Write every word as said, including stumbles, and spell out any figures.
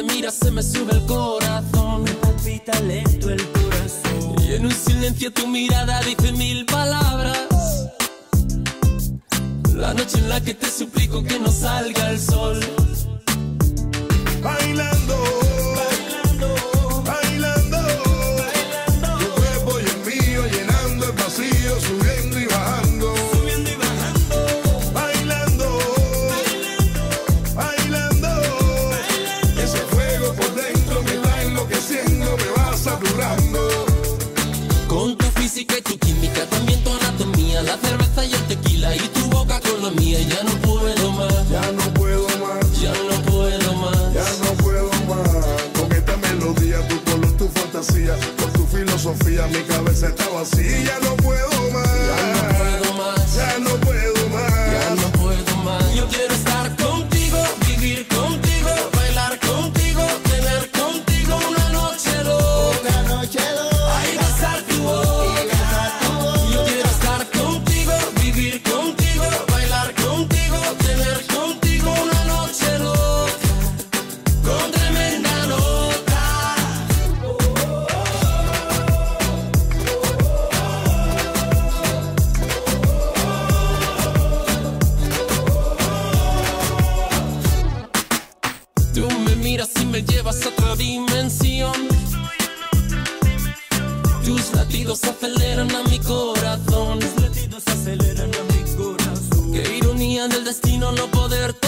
miras se me sube el corazón. Me palpita lento el corazón. Y en un silencio tu mirada dice mil palabras. La noche en la que te suplico que no salga el sol. Bailando, Bailando, bailando, bailando, tu cuerpo y el mío llenando el vacío, subiendo y bajando. subiendo y bajando, Bailando, bailando, bailando, bailando. ese fuego por dentro me va enloqueciendo, me va saturando. Con tu física y tu química, también tu anatomía, la cerveza y el tequila y tu boca con la mía. Ya no puedo más, Ya no puedo más, ya no puedo más. ya no puedo más. Con esta melodía, tu color, tu fantasía, con tu filosofía, mi cabeza está vacía. Ya no puedo más, Ya no puedo más, ya no puedo más. ya no puedo más. Yo quiero estar contigo, vivir contigo, bailar contigo, tener contigo una noche loca. Una noche loca, Ay, besar tu boca. Yo quiero estar contigo, vivir contigo, bailar contigo, tener contigo una noche loca, con tremenda nota. Tú me miras y me llevas a otra dimensión. Tus latidos aceleran a mi corazón. los latidos aceleran a mi corazón. Qué ironía del destino no poder